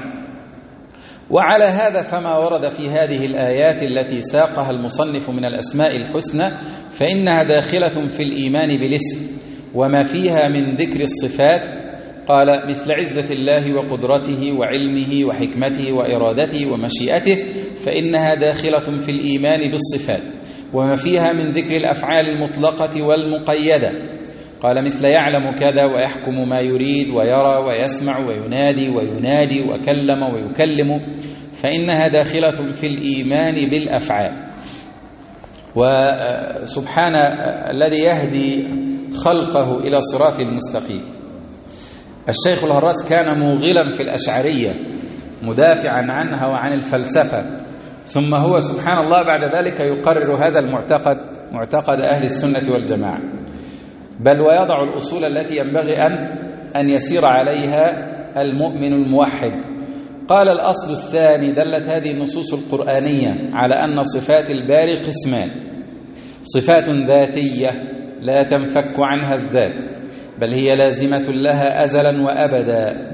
A: وعلى هذا فما ورد في هذه الآيات التي ساقها المصنف من الأسماء الحسنى فإنها داخلة في الإيمان بالاسم وما فيها من ذكر الصفات. قال: مثل عزة الله وقدرته وعلمه وحكمته وإرادته ومشيئته، فإنها داخلة في الإيمان بالصفات وما فيها من ذكر الأفعال المطلقة والمقيدة. قال: مثل يعلم كذا ويحكم ما يريد ويرى ويسمع وينادي وينادي وكلم ويكلم، فإنها داخلة في الإيمان بالأفعال. وسبحان الذي يهدي خلقه إلى صراط المستقيم. الشيخ الهراس كان موغلا في الأشعرية مدافعا عنها وعن الفلسفة، ثم هو سبحان الله بعد ذلك يقرر هذا المعتقد، معتقد أهل السنة والجماعة، بل ويضع الأصول التي ينبغي أن يسير عليها المؤمن الموحد. قال: الأصل الثاني: دلت هذه النصوص القرآنية على أن صفات الباري قسمان: صفات ذاتية لا تنفك عنها الذات، بل هي لازمة لها أزلا وأبدا.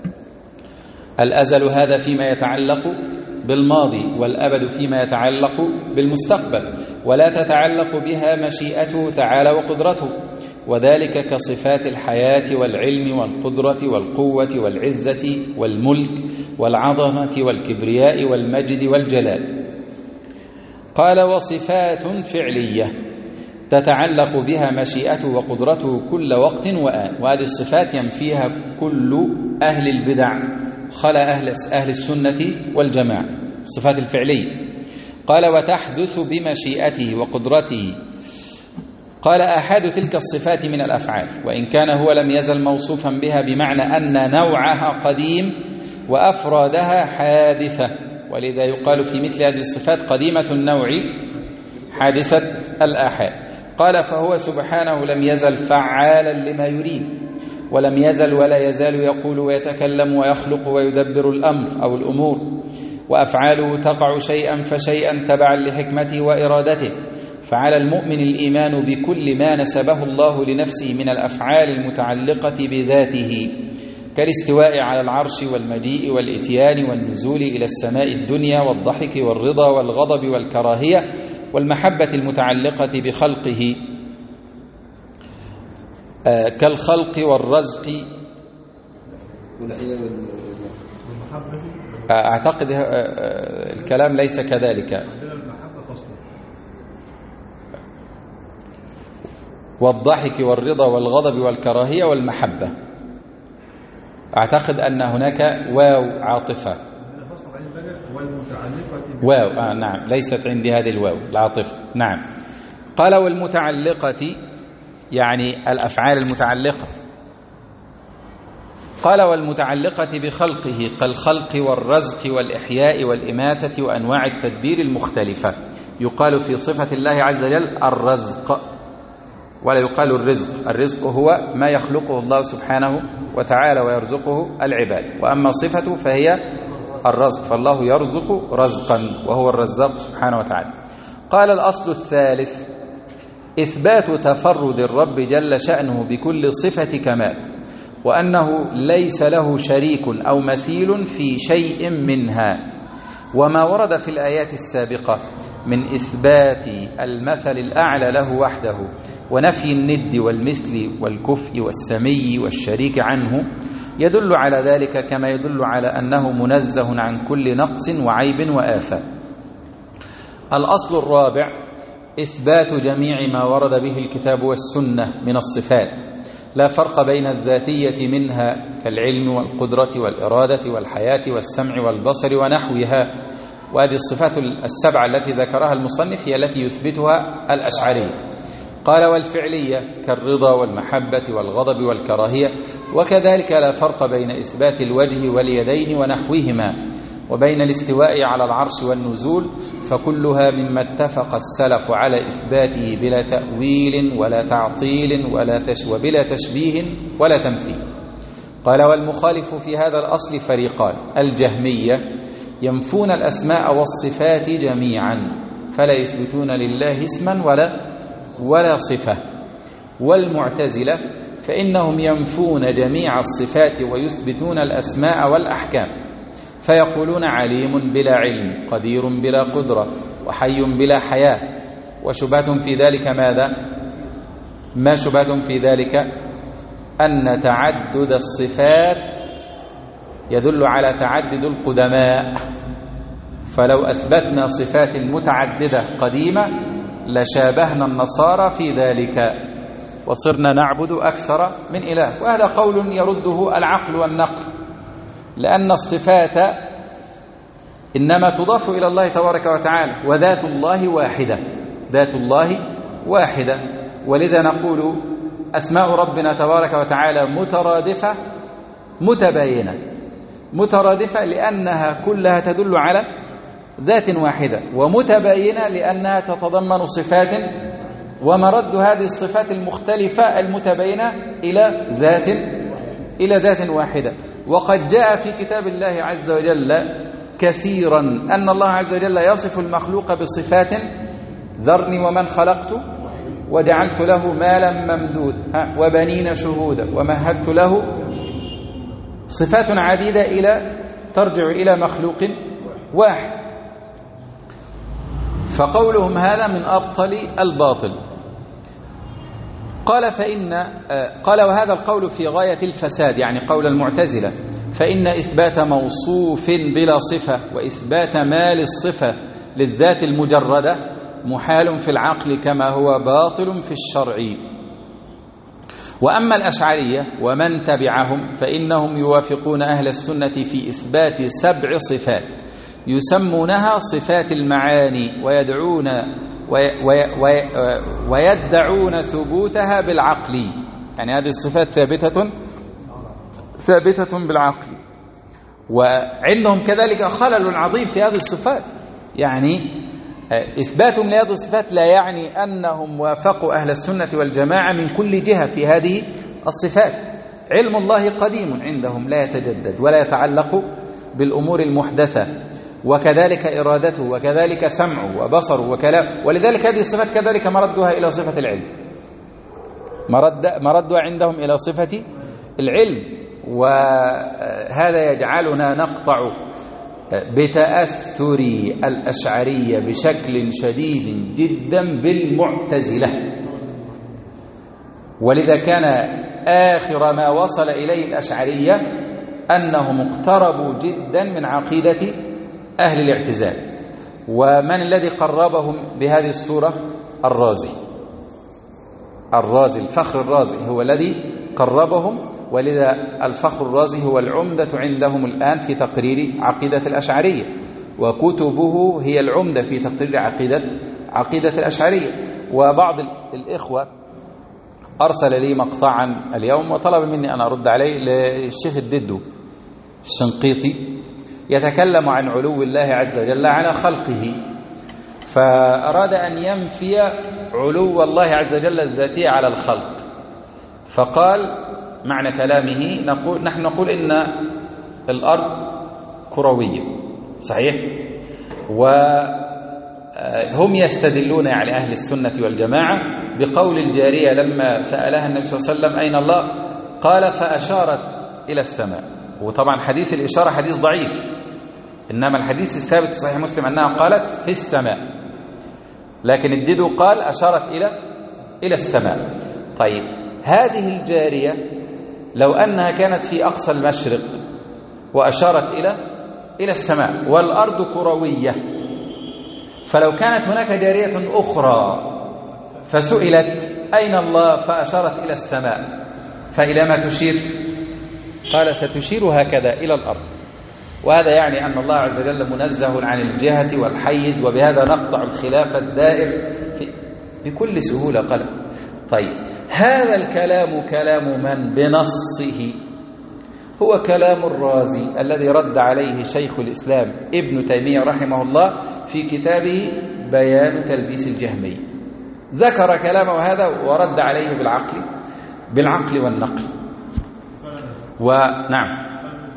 A: الأزل هذا فيما يتعلق بالماضي، والأبد فيما يتعلق بالمستقبل، ولا تتعلق بها مشيئته تعالى وقدرته، وذلك كصفات الحياة والعلم والقدرة والقوة والعزة والملك والعظمة والكبرياء والمجد والجلال. قال: وصفات فعلية تتعلق بها مشيئته وقدرته كل وقت وآن، وهذه الصفات ينفيها كل أهل البدع خلا أهل السنة والجماعة، الصفات الفعلية. قال: وتحدث بمشيئته وقدرته. قال: أحد تلك الصفات من الأفعال، وإن كان هو لم يزل موصوفا بها، بمعنى أن نوعها قديم وأفرادها حادثة، ولذا يقال في مثل هذه الصفات قديمة النوع حادثة الآحاد. قال: فهو سبحانه لم يزل فعالا لما يريد، ولم يزل ولا يزال يقول ويتكلم ويخلق ويدبر الأمر أو الأمور، وأفعاله تقع شيئا فشيئا تبعا لحكمته وإرادته. فعلى المؤمن الإيمان بكل ما نسبه الله لنفسه من الأفعال المتعلقة بذاته، كالاستواء على العرش والمجيء والإتيان والنزول إلى السماء الدنيا والضحك والرضا والغضب والكراهية والمحبة المتعلقة بخلقه، كالخلق والرزق. أعتقد الكلام ليس كذلك. والضحك والرضا والغضب والكراهية والمحبة. أعتقد أن هناك واو عاطفة، واو نعم، ليست عندي هذه الواو العاطفة. نعم. قال والمتعلقة يعني الأفعال المتعلقة. قال والمتعلقة بخلقه كالخلق والرزق والإحياء والإماتة وأنواع التدبير المختلفة. يقال في صفة الله عز وجل الرزق ولا يقال الرزق. الرزق هو ما يخلقه الله سبحانه وتعالى ويرزقه العباد، وأما صفته فهي الرزق، فالله يرزق رزقا وهو الرزاق سبحانه وتعالى. قال الأصل الثالث إثبات تفرد الرب جل شأنه بكل صفة كمال، وأنه ليس له شريك أو مثيل في شيء منها، وما ورد في الآيات السابقة من إثبات المثل الأعلى له وحده ونفي الند والمثل والكفء والسمي والشريك عنه يدل على ذلك، كما يدل على أنه منزه عن كل نقص وعيب وآفة. الأصل الرابع إثبات جميع ما ورد به الكتاب والسنة من الصفات، لا فرق بين الذاتية منها كالعلم والقدرة والإرادة والحياة والسمع والبصر ونحوها. وهذه الصفات السبعة التي ذكرها المصنف هي التي يثبتها الأشعري. قال والفعلية كالرضا والمحبة والغضب والكراهية، وكذلك لا فرق بين إثبات الوجه واليدين ونحوهما وبين الاستواء على العرش والنزول، فكلها مما اتفق السلف على إثباته بلا تأويل ولا تعطيل وبلا تشبيه ولا تمثيل. قال والمخالف في هذا الأصل فريقان: الجهمية ينفون الأسماء والصفات جميعا فلا يثبتون لله اسما ولا صفة، والمعتزلة فإنهم ينفون جميع الصفات ويثبتون الأسماء والأحكام، فيقولون عليم بلا علم، قدير بلا قدرة، وحي بلا حياة. وشبهة في ذلك ماذا؟ ما شبهة في ذلك؟ أن تعدد الصفات يدل على تعدد القدماء، فلو أثبتنا صفات متعددة قديمة لشابهنا النصارى في ذلك وصرنا نعبد أكثر من إله. وهذا قول يرده العقل والنقل، لأن الصفات إنما تضاف إلى الله تبارك وتعالى، وذات الله واحدة، ذات الله واحدة. ولذا نقول أسماء ربنا تبارك وتعالى مترادفة متباينة. مترادفة لأنها كلها تدل على ذات واحدة، ومتباينة لأنها تتضمن صفات، ومرد هذه الصفات المختلفة المتباينة إلى ذات واحدة. وقد جاء في كتاب الله عز وجل كثيرا أن الله عز وجل يصف المخلوق بصفات: ذرني ومن خلقت وجعلت له مالا ممدودا وبنين شهودا ومهدت له. صفات عديدة ترجع إلى مخلوق واحد. فقولهم هذا من أبطل الباطل. قال وهذا القول في غاية الفساد، يعني قول المعتزلة، فإن إثبات موصوف بلا صفة وإثبات ما للصفة للذات المجردة محال في العقل كما هو باطل في الشرع. وأما الأشعرية ومن تبعهم فإنهم يوافقون أهل السنة في إثبات 7 صفات يسمونها صفات المعاني، ويدعون ثبوتها بالعقل، يعني هذه الصفات ثابتة بالعقل. وعندهم كذلك خلل عظيم في هذه الصفات، يعني إثباتهم لهذه الصفات لا يعني أنهم وافقوا أهل السنة والجماعة من كل جهة في هذه الصفات. علم الله قديم عندهم لا يتجدد ولا يتعلق بالأمور المحدثة، وكذلك إرادته، وكذلك سمعه وبصره وكلام. ولذلك هذه الصفات كذلك مردها إلى صفة العلم، مردها عندهم إلى صفة العلم. وهذا يجعلنا نقطع بتأثر الأشعرية بشكل شديد جدا بالمعتزلة. ولذا كان آخر ما وصل إليه الأشعرية أنهم اقتربوا جدا من عقيدة أهل الاعتزال. ومن الذي قربهم بهذه الصورة؟ الرازي. الرازي الفخر الرازي هو الذي قربهم، ولذا الفخر الرازي هو العمدة عندهم الآن في تقرير عقيدة الأشعرية، وكتبه هي العمدة في تقرير عقيدة الأشعرية. وبعض الإخوة أرسل لي مقطعا اليوم وطلب مني أن أرد عليه للشيخ الددو الشنقيطي يتكلم عن علو الله عز وجل على خلقه، فأراد أن ينفي علو الله عز وجل الذاتي على الخلق، فقال معنى كلامه نحن نقول إن الأرض كروية صحيح، وهم يستدلون يعني أهل السنة والجماعة بقول الجارية لما سألها النبي صلى الله عليه وسلم أين الله قال فأشارت إلى السماء. وطبعا حديث الإشارة حديث ضعيف، إنما الحديث الثابت في صحيح مسلم أنها قالت في السماء، لكن الددو قال أشارت إلى السماء. طيب هذه الجارية لو أنها كانت في أقصى المشرق وأشارت إلى السماء والأرض كروية، فلو كانت هناك جارية أخرى فسئلت أين الله فأشارت إلى السماء فإلى ما تشير؟ قال ستشير هكذا إلى الأرض. وهذا يعني أن الله عز وجل منزه عن الجهة والحيز، وبهذا نقطع الخلاف الدائر بكل سهولة قلم. طيب هذا الكلام كلام من بنصه؟ هو كلام الرازي الذي رد عليه شيخ الإسلام ابن تيمية رحمه الله في كتابه بيان تلبيس الجهمي، ذكر كلامه هذا ورد عليه بالعقل والنقل. ونعم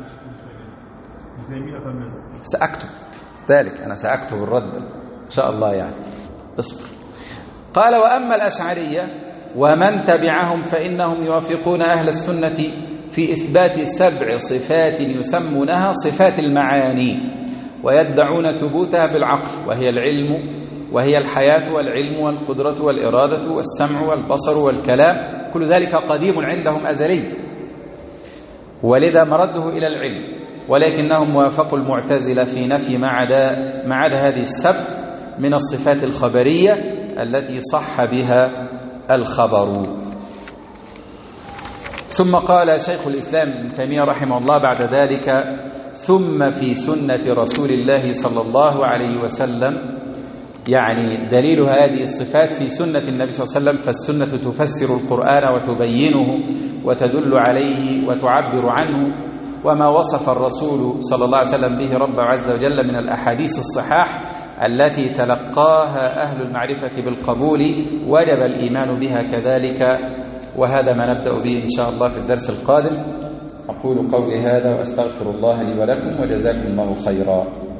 A: سأكتب ذلك، أنا سأكتب الرد إن شاء الله يعني اصبر. قال وأما الأشعرية ومن تبعهم فإنهم يوافقون أهل السنة في إثبات 7 صفات يسمونها صفات المعاني، ويدعون ثبوتها بالعقل، وهي العلم وهي الحياة والعلم والقدرة والإرادة والسمع والبصر والكلام، كل ذلك قديم عندهم أزلي، ولذا مرده إلى العلم. ولكنهم وافقوا المعتزلة في نفي ما عدا هذه السبع من الصفات الخبرية التي صح بها الخبر. ثم قال شيخ الإسلام ابن تيمية رحمه الله بعد ذلك ثم في سنة رسول الله صلى الله عليه وسلم، يعني دليل هذه الصفات في سنة النبي صلى الله عليه وسلم، فالسنة تفسر القرآن وتبينه وتدل عليه وتعبر عنه، وما وصف الرسول صلى الله عليه وسلم به ربه عز وجل من الأحاديث الصحاح التي تلقاها أهل المعرفة بالقبول وجب الإيمان بها كذلك. وهذا ما نبدأ به إن شاء الله في الدرس القادم. أقول قولي هذا وأستغفر الله لي ولكم، وجزاكم الله خيرا.